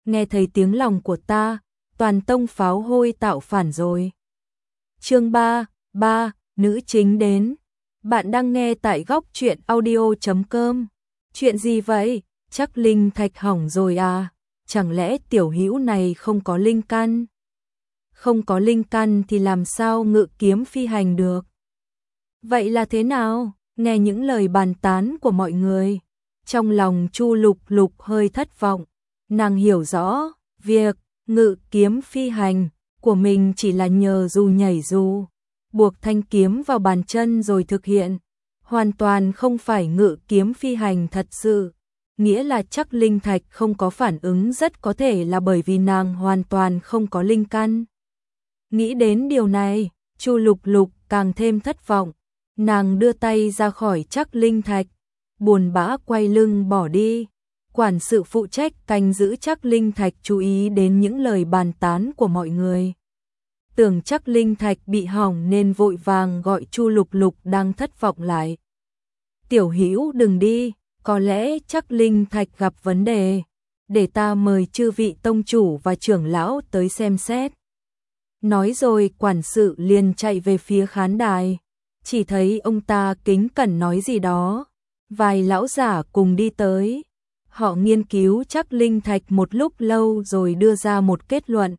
nghe thấy tiếng lòng của ta, toàn tông pháo hôi tạo phản rồi. Chương 3, nữ chính đến. Bạn đang nghe tại góc truyện audio.com. Chuyện gì vậy? Chắc linh thạch hỏng rồi à? Chẳng lẽ tiểu hữu này không có linh căn? Không có linh căn thì làm sao ngự kiếm phi hành được? Vậy là thế nào? Nghe những lời bàn tán của mọi người, trong lòng Chu Lục Lục hơi thất vọng. Nàng hiểu rõ, việc ngự kiếm phi hành của mình chỉ là nhờ dù nhảy dù, buộc thanh kiếm vào bàn chân rồi thực hiện, hoàn toàn không phải ngự kiếm phi hành thật sự. Nghĩa là chắc linh thạch không có phản ứng rất có thể là bởi vì nàng hoàn toàn không có linh căn. Nghĩ đến điều này, Chu Lục Lục càng thêm thất vọng. Nàng đưa tay ra khỏi chắc linh thạch, buồn bã quay lưng bỏ đi. Quản sự phụ trách canh giữ chắc linh thạch chú ý đến những lời bàn tán của mọi người. Tưởng chắc linh thạch bị hỏng nên vội vàng gọi Chu Lục Lục đang thất vọng lại. Tiểu hữu đừng đi, có lẽ chắc linh thạch gặp vấn đề. Để ta mời chư vị tông chủ và trưởng lão tới xem xét. Nói rồi quản sự liền chạy về phía khán đài. Chỉ thấy ông ta kính cẩn nói gì đó. Vài lão giả cùng đi tới. Họ nghiên cứu chắc linh thạch một lúc lâu rồi đưa ra một kết luận.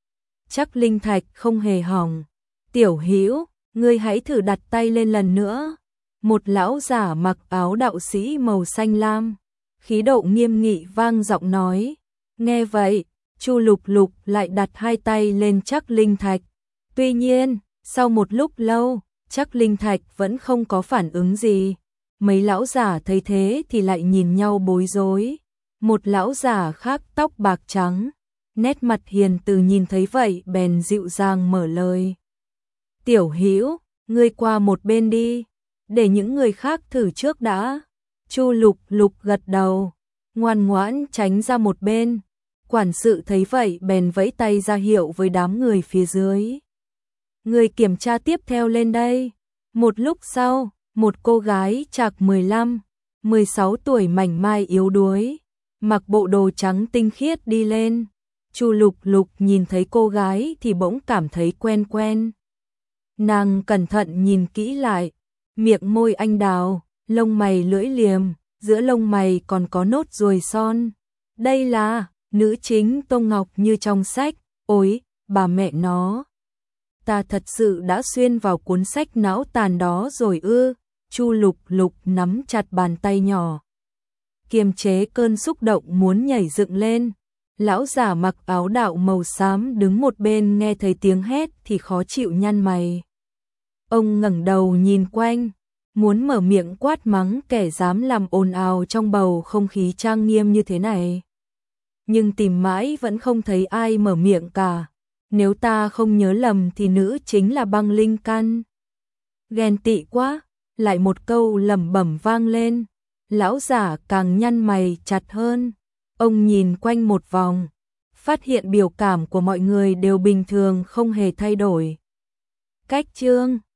Chắc linh thạch không hề hỏng. Tiểu hữu, ngươi hãy thử đặt tay lên lần nữa. Một lão giả mặc áo đạo sĩ màu xanh lam, khí độ nghiêm nghị vang giọng nói. Nghe vậy, Chu Lục Lục lại đặt hai tay lên chắc linh thạch. Tuy nhiên, sau một lúc lâu, chắc linh thạch vẫn không có phản ứng gì. Mấy lão giả thấy thế thì lại nhìn nhau bối rối. Một lão giả khác tóc bạc trắng, nét mặt hiền từ nhìn thấy vậy bèn dịu dàng mở lời. Tiểu hữu, ngươi qua một bên đi, để những người khác thử trước đã. Chu Lục Lục gật đầu, ngoan ngoãn tránh ra một bên. Quản sự thấy vậy bèn vẫy tay ra hiệu với đám người phía dưới. Người kiểm tra tiếp theo lên đây. Một lúc sau, một cô gái chạc 15, 16 tuổi mảnh mai yếu đuối, mặc bộ đồ trắng tinh khiết đi lên. Chu Lục Lục nhìn thấy cô gái thì bỗng cảm thấy quen quen. Nàng cẩn thận nhìn kỹ lại, miệng môi anh đào, lông mày lưỡi liềm, giữa lông mày còn có nốt ruồi son. Đây là nữ chính Tô Ngọc như trong sách. Ôi, bà mẹ nó, ta thật sự đã xuyên vào cuốn sách não tàn đó rồi ư? Chu Lục Lục nắm chặt bàn tay nhỏ, kiềm chế cơn xúc động muốn nhảy dựng lên. Lão giả mặc áo đạo màu xám đứng một bên nghe thấy tiếng hét thì khó chịu nhăn mày. Ông ngẩng đầu nhìn quanh, muốn mở miệng quát mắng kẻ dám làm ồn ào trong bầu không khí trang nghiêm như thế này. Nhưng tìm mãi vẫn không thấy ai mở miệng cả. Nếu ta không nhớ lầm thì nữ chính là băng linh căn. Ghen tị quá, lại một câu lẩm bẩm vang lên. Lão giả càng nhăn mày chặt hơn. Ông nhìn quanh một vòng, phát hiện biểu cảm của mọi người đều bình thường không hề thay đổi. Cách chương